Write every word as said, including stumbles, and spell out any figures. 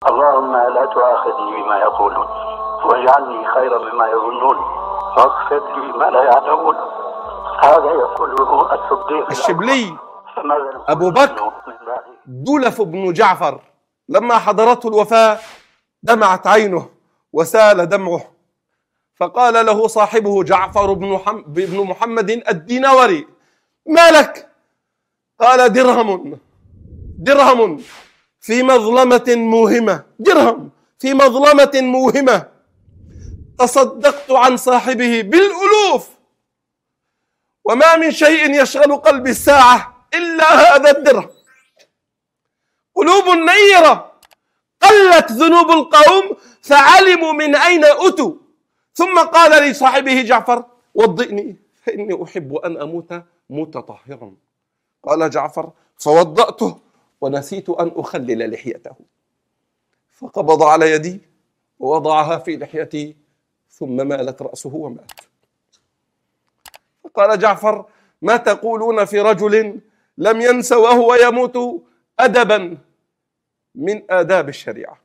اللهم لا تؤاخذني بما يقولون واجعلني خيرا مما يظنون واغفر لي ما لا يعلمون. هذا يقوله الصديق الشبلي أبو بكر دلف بن جعفر لما حضرته الوفاة دمعت عينه وسال دمعه، فقال له صاحبه جعفر بن محمد الدينوري: ما لك؟ قال: درهم درهم في مظلمة موهمة، درهم في مظلمة موهمة تصدقت عن صاحبه بالألوف، وما من شيء يشغل قلبي الساعة إلا هذا الدرهم. قلوب نيرة قلت ذنوب القوم فعلموا من أين أتوا. ثم قال لصاحبه جعفر: وضئني فإني أحب أن أموت متطهرا. قال جعفر: فوضأته ونسيت أن أخلل لحيته، فقبض على يدي ووضعها في لحيتي ثم مالت رأسه ومات. فقال جعفر: ما تقولون في رجل لم ينس وهو يموت أدبا من آداب الشريعة؟